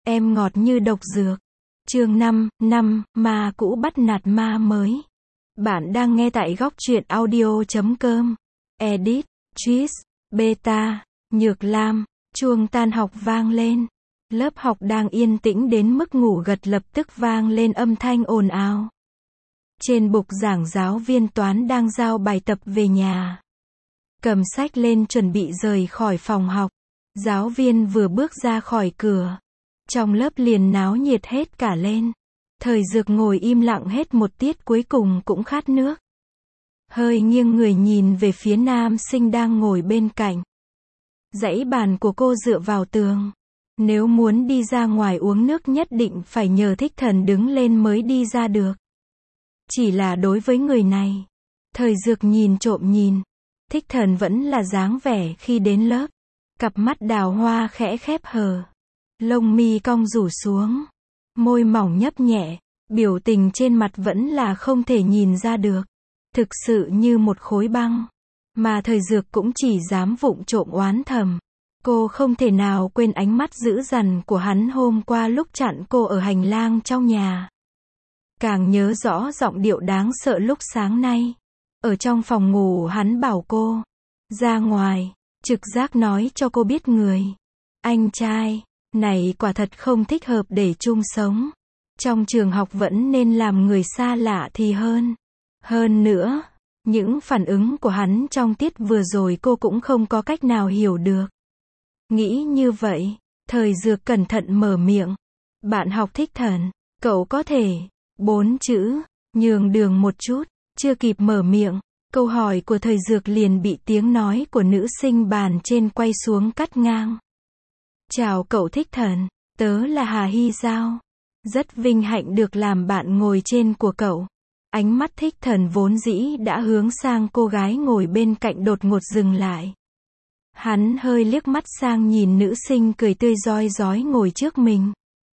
Em ngọt như độc dược. Chương 5, ma cũ bắt nạt ma mới. Bạn đang nghe tại góc truyện audio.com. Edit, Cheese, Beta, Nhược Lam. Chuông tan học vang lên. Lớp học đang yên tĩnh đến mức ngủ gật lập tức vang lên âm thanh ồn ào. Trên bục giảng giáo viên toán đang giao bài tập về nhà. Cầm sách lên chuẩn bị rời khỏi phòng học. Giáo viên vừa bước ra khỏi cửa. Trong lớp liền náo nhiệt hết cả lên. Thời Dược ngồi im lặng hết một tiết cuối cùng cũng khát nước. Hơi nghiêng người nhìn về phía nam sinh đang ngồi bên cạnh. Dãy bàn của cô dựa vào tường. Nếu muốn đi ra ngoài uống nước nhất định phải nhờ Thích Thần đứng lên mới đi ra được. Chỉ là đối với người này, Thời Dược nhìn trộm nhìn. Thích Thần vẫn là dáng vẻ khi đến lớp. Cặp mắt đào hoa khẽ khép hờ. Lông mi cong rủ xuống. Môi mỏng nhấp nhẹ. Biểu tình trên mặt vẫn là không thể nhìn ra được. Thực sự như một khối băng. Mà Thời Dược cũng chỉ dám vụng trộm oán thầm. Cô không thể nào quên ánh mắt dữ dằn của hắn hôm qua lúc chặn cô ở hành lang trong nhà. Càng nhớ rõ giọng điệu đáng sợ lúc sáng nay. Ở trong phòng ngủ hắn bảo cô ra ngoài, trực giác nói cho cô biết người anh trai này quả thật không thích hợp để chung sống. Trong trường học vẫn nên làm người xa lạ thì hơn. Hơn nữa, những phản ứng của hắn trong tiết vừa rồi cô cũng không có cách nào hiểu được. Nghĩ như vậy, Thời Dược cẩn thận mở miệng. Bạn học Thích Thần, cậu có thể 4 chữ, nhường đường một chút. Chưa kịp mở miệng, câu hỏi của Thời Dược liền bị tiếng nói của nữ sinh bàn trên quay xuống cắt ngang. Chào cậu Thích Thần, tớ là Hà Hy Giao. Rất vinh hạnh được làm bạn ngồi trên của cậu. Ánh mắt Thích Thần vốn dĩ đã hướng sang cô gái ngồi bên cạnh đột ngột dừng lại. Hắn hơi liếc mắt sang nhìn nữ sinh cười tươi rói rói ngồi trước mình.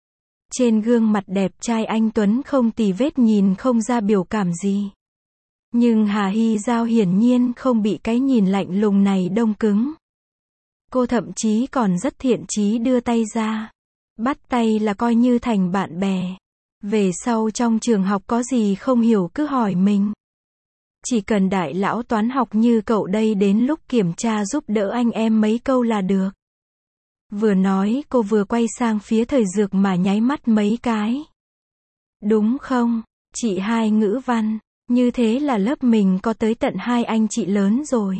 Trên gương mặt đẹp trai anh tuấn không tì vết nhìn không ra biểu cảm gì. Nhưng Hà Hy Giao hiển nhiên không bị cái nhìn lạnh lùng này đông cứng. Cô thậm chí còn rất thiện chí đưa tay ra. Bắt tay là coi như thành bạn bè. Về sau trong trường học có gì không hiểu cứ hỏi mình. Chỉ cần đại lão toán học như cậu đây đến lúc kiểm tra giúp đỡ anh em mấy câu là được. Vừa nói cô vừa quay sang phía Thời Dược mà nháy mắt mấy cái. Đúng không, chị hai ngữ văn, như thế là lớp mình có tới tận 2 anh chị lớn rồi.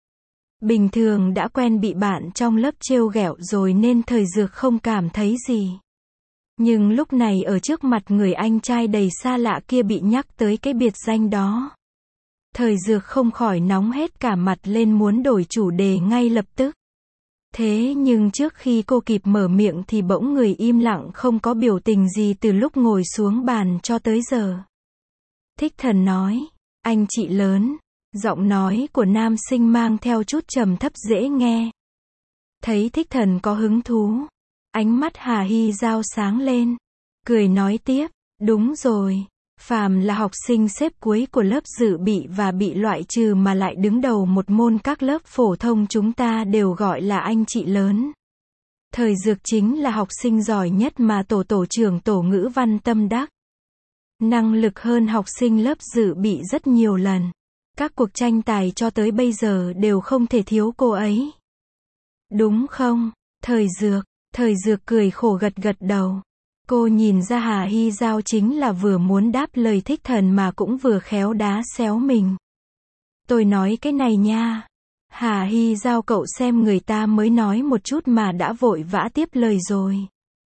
Bình thường đã quen bị bạn trong lớp trêu ghẹo rồi nên Thời Dược không cảm thấy gì. Nhưng lúc này ở trước mặt người anh trai đầy xa lạ kia bị nhắc tới cái biệt danh đó. Thời Dược không khỏi nóng hết cả mặt lên muốn đổi chủ đề ngay lập tức. Thế nhưng trước khi cô kịp mở miệng thì bỗng người im lặng không có biểu tình gì từ lúc ngồi xuống bàn cho tới giờ. Thích Thần nói, anh chị lớn. Giọng nói của nam sinh mang theo chút trầm thấp dễ nghe. Thấy Thích Thần có hứng thú. Ánh mắt Hà Hy Giao sáng lên. Cười nói tiếp, đúng rồi. Phàm là học sinh xếp cuối của lớp dự bị và bị loại trừ mà lại đứng đầu một môn các lớp phổ thông chúng ta đều gọi là anh chị lớn. Thời Dược chính là học sinh giỏi nhất mà tổ trưởng tổ ngữ văn tâm đắc. Năng lực hơn học sinh lớp dự bị rất nhiều lần. Các cuộc tranh tài cho tới bây giờ đều không thể thiếu cô ấy. Đúng không, Thời Dược cười khổ gật gật đầu. Cô nhìn ra Hà Hy Giao chính là vừa muốn đáp lời Thích Thần mà cũng vừa khéo đá xéo mình. Tôi nói cái này nha. Hà Hy Giao cậu xem người ta mới nói một chút mà đã vội vã tiếp lời rồi.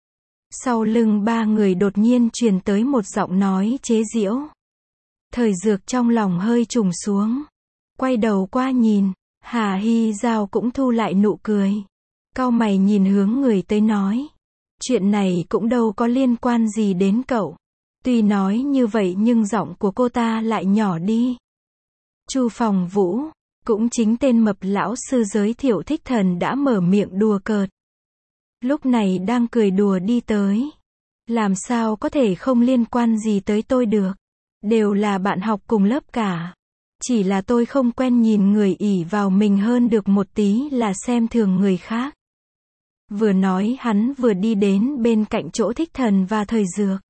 Sau lưng 3 người đột nhiên truyền tới một giọng nói chế giễu. Thời Dược trong lòng hơi trùng xuống. Quay đầu qua nhìn, Hà Hy Giao cũng thu lại nụ cười. Cau mày nhìn hướng người tới nói. Chuyện này cũng đâu có liên quan gì đến cậu. Tuy nói như vậy nhưng giọng của cô ta lại nhỏ đi. Chu Phòng Vũ, cũng chính tên mập lão sư giới thiệu Thích Thần đã mở miệng đùa cợt. Lúc này đang cười đùa đi tới. Làm sao có thể không liên quan gì tới tôi được. Đều là bạn học cùng lớp cả. Chỉ là tôi không quen nhìn người ỷ vào mình hơn được một tí là xem thường người khác. Vừa nói hắn vừa đi đến bên cạnh chỗ Thích Thần và Thời Dược.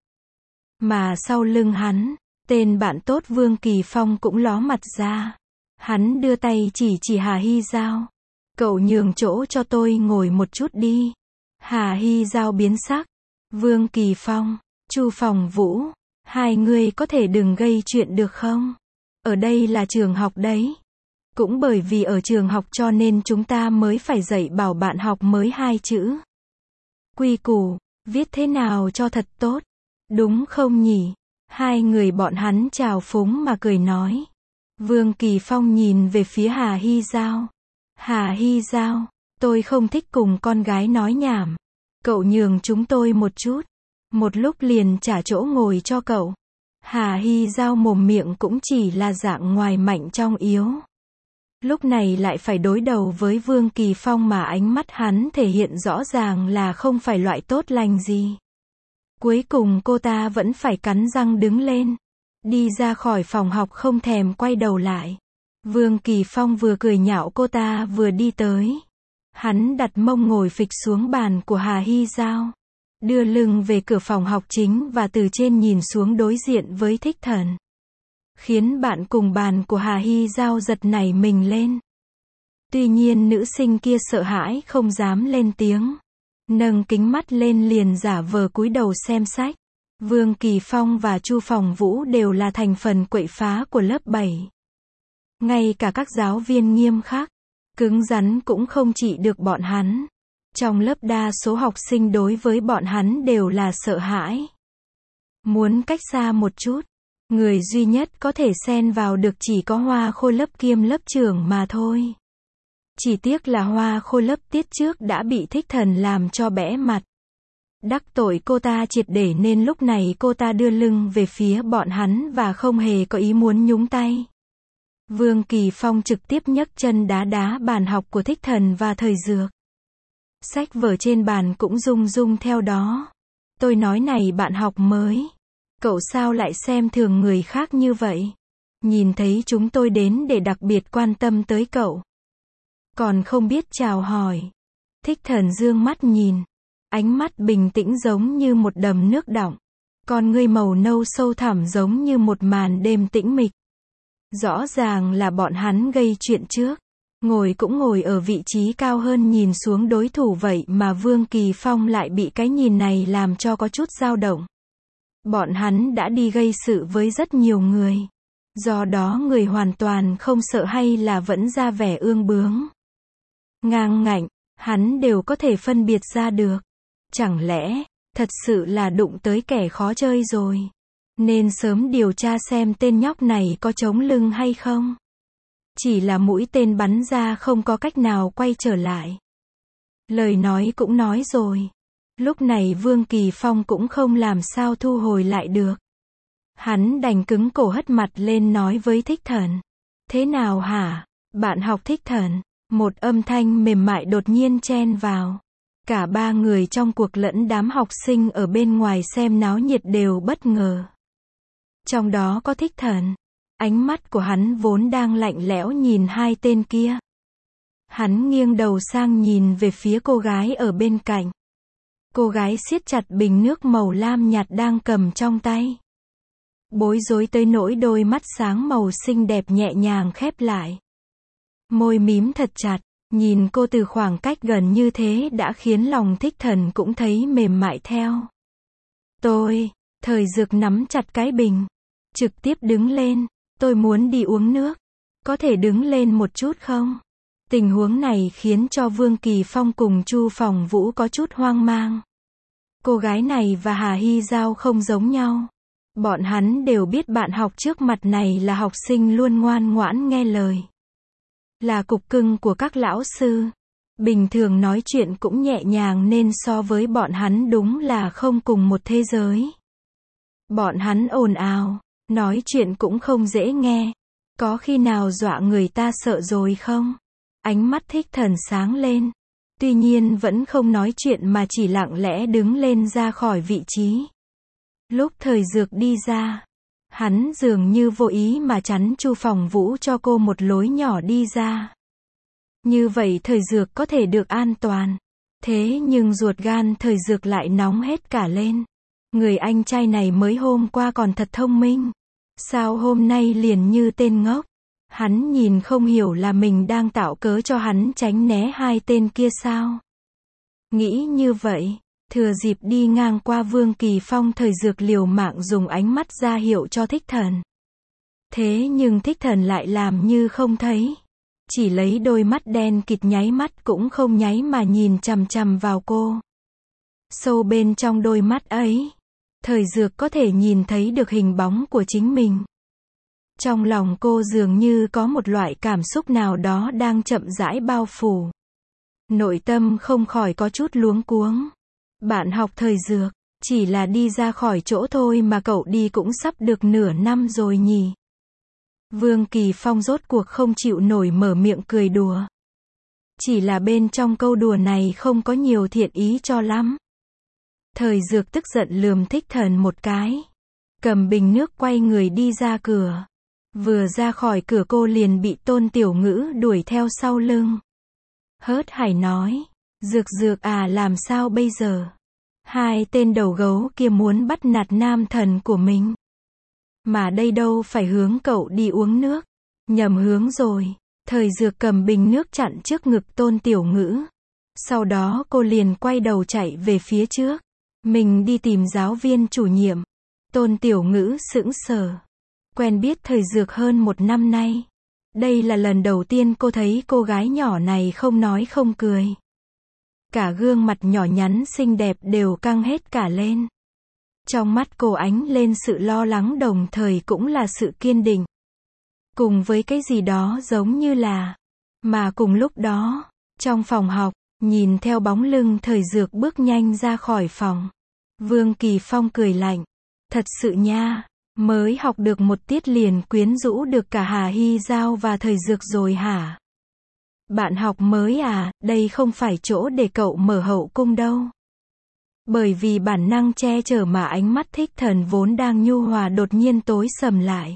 Mà sau lưng hắn, tên bạn tốt Vương Kỳ Phong cũng ló mặt ra. Hắn đưa tay chỉ Hà Hy Giao. Cậu nhường chỗ cho tôi ngồi một chút đi. Hà Hy Giao biến sắc. Vương Kỳ Phong, Chu Phòng Vũ, hai người có thể đừng gây chuyện được không? Ở đây là trường học đấy. Cũng bởi vì ở trường học cho nên chúng ta mới phải dạy bảo bạn học mới 2 chữ. Quy củ, viết thế nào cho thật tốt. Đúng không nhỉ? Hai người bọn hắn chào phúng mà cười nói. Vương Kỳ Phong nhìn về phía Hà Hy Giao. Hà Hy Giao, tôi không thích cùng con gái nói nhảm. Cậu nhường chúng tôi một chút. Một lúc liền trả chỗ ngồi cho cậu. Hà Hy Giao mồm miệng cũng chỉ là dạng ngoài mạnh trong yếu. Lúc này lại phải đối đầu với Vương Kỳ Phong mà ánh mắt hắn thể hiện rõ ràng là không phải loại tốt lành gì. Cuối cùng cô ta vẫn phải cắn răng đứng lên. Đi ra khỏi phòng học không thèm quay đầu lại. Vương Kỳ Phong vừa cười nhạo cô ta vừa đi tới. Hắn đặt mông ngồi phịch xuống bàn của Hà Hy Giao. Đưa lưng về cửa phòng học chính và từ trên nhìn xuống đối diện với Thích Thần. Khiến bạn cùng bàn của Hà Hy Giao giật nảy mình lên. Tuy nhiên nữ sinh kia sợ hãi không dám lên tiếng. Nâng kính mắt lên liền giả vờ cúi đầu xem sách. Vương Kỳ Phong và Chu Phòng Vũ đều là thành phần quậy phá của lớp 7. Ngay cả các giáo viên nghiêm khắc, cứng rắn cũng không trị được bọn hắn. Trong lớp đa số học sinh đối với bọn hắn đều là sợ hãi. Muốn cách xa một chút. Người duy nhất có thể xen vào được chỉ có Hoa Khôi lớp kiêm lớp trưởng mà thôi. Chỉ tiếc là Hoa Khôi lớp tiết trước đã bị Thích Thần làm cho bẽ mặt. Đắc tội cô ta triệt để nên lúc này cô ta đưa lưng về phía bọn hắn và không hề có ý muốn nhúng tay. Vương Kỳ Phong trực tiếp nhấc chân đá bàn học của Thích Thần và Thời Dược. Sách vở trên bàn cũng rung rung theo đó. Tôi nói này bạn học mới. Cậu sao lại xem thường người khác như vậy? Nhìn thấy chúng tôi đến để đặc biệt quan tâm tới cậu. Còn không biết chào hỏi. Thích Thần dương mắt nhìn. Ánh mắt bình tĩnh giống như một đầm nước đọng. Con ngươi màu nâu sâu thẳm giống như một màn đêm tĩnh mịch. Rõ ràng là bọn hắn gây chuyện trước. Ngồi cũng ngồi ở vị trí cao hơn nhìn xuống đối thủ vậy mà Vương Kỳ Phong lại bị cái nhìn này làm cho có chút dao động. Bọn hắn đã đi gây sự với rất nhiều người. Do đó người hoàn toàn không sợ hay là vẫn ra vẻ ương bướng. Ngang ngạnh, hắn đều có thể phân biệt ra được. Chẳng lẽ, thật sự là đụng tới kẻ khó chơi rồi. Nên sớm điều tra xem tên nhóc này có chống lưng hay không. Chỉ là mũi tên bắn ra không có cách nào quay trở lại. Lời nói cũng nói rồi. Lúc này Vương Kỳ Phong cũng không làm sao thu hồi lại được. Hắn đành cứng cổ hất mặt lên nói với Thích Thần. Thế nào hả? Bạn học Thích Thần. Một âm thanh mềm mại đột nhiên chen vào. Cả ba người trong cuộc lẫn đám học sinh ở bên ngoài xem náo nhiệt đều bất ngờ. Trong đó có Thích Thần. Ánh mắt của hắn vốn đang lạnh lẽo nhìn hai tên kia. Hắn nghiêng đầu sang nhìn về phía cô gái ở bên cạnh. Cô gái siết chặt bình nước màu lam nhạt đang cầm trong tay. Bối rối tới nỗi đôi mắt sáng màu xinh đẹp nhẹ nhàng khép lại. Môi mím thật chặt, nhìn cô từ khoảng cách gần như thế đã khiến lòng Thích Thần cũng thấy mềm mại theo. Thời Dược nắm chặt cái bình. Trực tiếp đứng lên, tôi muốn đi uống nước. Có thể đứng lên một chút không? Tình huống này khiến cho Vương Kỳ Phong cùng Chu Phòng Vũ có chút hoang mang. Cô gái này và Hà Hy Giao không giống nhau. Bọn hắn đều biết bạn học trước mặt này là học sinh luôn ngoan ngoãn nghe lời. Là cục cưng của các lão sư. Bình thường nói chuyện cũng nhẹ nhàng nên so với bọn hắn đúng là không cùng một thế giới. Bọn hắn ồn ào, nói chuyện cũng không dễ nghe. Có khi nào dọa người ta sợ rồi không? Ánh mắt Thích Thần sáng lên. Tuy nhiên vẫn không nói chuyện mà chỉ lặng lẽ đứng lên ra khỏi vị trí. Lúc Thời Dược đi ra, hắn dường như vô ý mà chắn Chu Phòng Vũ cho cô một lối nhỏ đi ra. Như vậy Thời Dược có thể được an toàn. Thế nhưng ruột gan thời dược lại nóng hết cả lên. Người anh trai này mới hôm qua còn thật thông minh. Sao hôm nay liền như tên ngốc? Hắn nhìn không hiểu là mình đang tạo cớ cho hắn tránh né hai tên kia sao? Nghĩ như vậy, thừa dịp đi ngang qua Vương Kỳ Phong, thời dược liều mạng dùng ánh mắt ra hiệu cho Thích Thần. Thế nhưng Thích Thần lại làm như không thấy. Chỉ lấy đôi mắt đen kịt nháy mắt cũng không nháy mà nhìn chằm chằm vào cô. Sâu bên trong đôi mắt ấy, thời dược có thể nhìn thấy được hình bóng của chính mình. Trong lòng cô dường như có một loại cảm xúc nào đó đang chậm rãi bao phủ. Nội tâm không khỏi có chút luống cuống. Bạn học thời dược, chỉ là đi ra khỏi chỗ thôi mà cậu đi cũng sắp được nửa năm rồi nhỉ? Vương Kỳ Phong rốt cuộc không chịu nổi mở miệng cười đùa. Chỉ là bên trong câu đùa này không có nhiều thiện ý cho lắm. Thời dược tức giận lườm Thích Thần một cái. Cầm bình nước quay người đi ra cửa. Vừa ra khỏi cửa cô liền bị Tôn Tiểu Ngữ đuổi theo sau lưng. Hớt hải nói. Dược dược à, làm sao bây giờ? Hai tên đầu gấu kia muốn bắt nạt nam thần của mình. Mà đây đâu phải hướng cậu đi uống nước. Nhầm hướng rồi. Thời dược cầm bình nước chặn trước ngực Tôn Tiểu Ngữ. Sau đó cô liền quay đầu chạy về phía trước. Mình đi tìm giáo viên chủ nhiệm. Tôn Tiểu Ngữ sững sờ. Quen biết thời dược hơn 1 năm nay. Đây là lần đầu tiên cô thấy cô gái nhỏ này không nói không cười. Cả gương mặt nhỏ nhắn xinh đẹp đều căng hết cả lên. Trong mắt cô ánh lên sự lo lắng đồng thời cũng là sự kiên định. Cùng với cái gì đó giống như là. Mà cùng lúc đó, trong phòng học, nhìn theo bóng lưng thời dược bước nhanh ra khỏi phòng. Vương Kỳ Phong cười lạnh. Thật sự nha, mới học được một tiết liền quyến rũ được cả Hà Hy Giao và thời dược rồi hả? Bạn học mới à, đây không phải chỗ để cậu mở hậu cung đâu. Bởi vì bản năng che chở mà ánh mắt Thích Thần vốn đang nhu hòa đột nhiên tối sầm lại.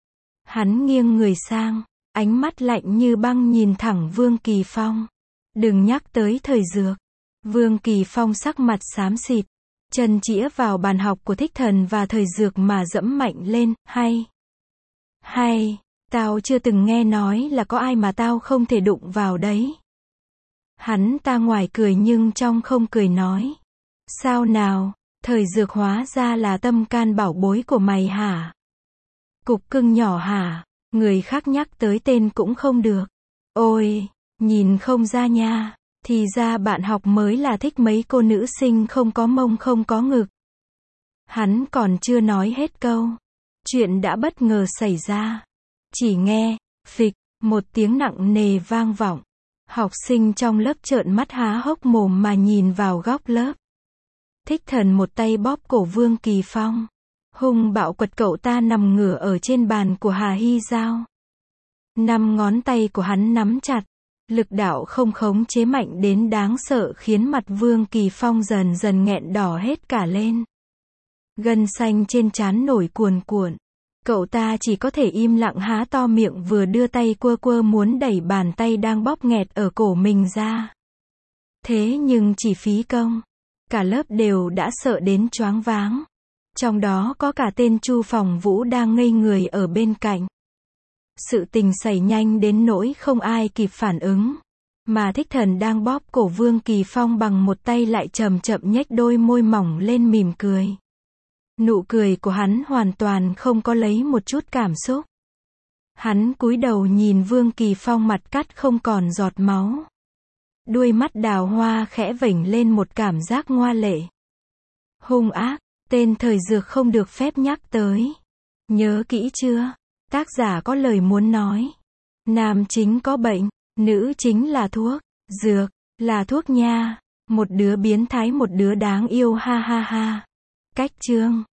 Hắn nghiêng người sang, ánh mắt lạnh như băng nhìn thẳng Vương Kỳ Phong. Đừng nhắc tới thời dược. Vương Kỳ Phong sắc mặt xám xịt, chân chĩa vào bàn học của Thích Thần và thời dược mà dẫm mạnh lên. Hay, tao chưa từng nghe nói là có ai mà tao không thể đụng vào đấy. Hắn ta ngoài cười nhưng trong không cười nói. Sao nào, thời dược hóa ra là tâm can bảo bối của mày hả? Cục cưng nhỏ hả? Người khác nhắc tới tên cũng không được. Ôi, nhìn không ra nha. Thì ra bạn học mới là thích mấy cô nữ sinh không có mông không có ngực. Hắn còn chưa nói hết câu. Chuyện đã bất ngờ xảy ra. Chỉ nghe, phịch, một tiếng nặng nề vang vọng. Học sinh trong lớp trợn mắt há hốc mồm mà nhìn vào góc lớp. Thích Thần một tay bóp cổ Vương Kỳ Phong. Hung bạo quật cậu ta nằm ngửa ở trên bàn của Hà Hy Giao. 5 ngón tay của hắn nắm chặt. Lực đạo không khống chế mạnh đến đáng sợ khiến mặt Vương Kỳ Phong dần dần nghẹn đỏ hết cả lên. Gân xanh trên trán nổi cuồn cuộn. Cậu ta chỉ có thể im lặng há to miệng vừa đưa tay quơ quơ muốn đẩy bàn tay đang bóp nghẹt ở cổ mình ra. Thế nhưng chỉ phí công. Cả lớp đều đã sợ đến choáng váng. Trong đó có cả tên Chu Phòng Vũ đang ngây người ở bên cạnh. Sự tình xảy nhanh đến nỗi không ai kịp phản ứng. Mà Thích Thần đang bóp cổ Vương Kỳ Phong bằng một tay lại chậm chậm nhếch đôi môi mỏng lên mỉm cười. Nụ cười của hắn hoàn toàn không có lấy một chút cảm xúc. Hắn cúi đầu nhìn Vương Kỳ Phong mặt cắt không còn giọt máu. Đuôi mắt đào hoa khẽ vểnh lên một cảm giác ngoa lệ. Hung ác, tên thời dược không được phép nhắc tới. Nhớ kỹ chưa? Tác giả có lời muốn nói. Nam chính có bệnh, nữ chính là thuốc, dược, là thuốc nha. Một đứa biến thái một đứa đáng yêu ha ha ha. Cách chương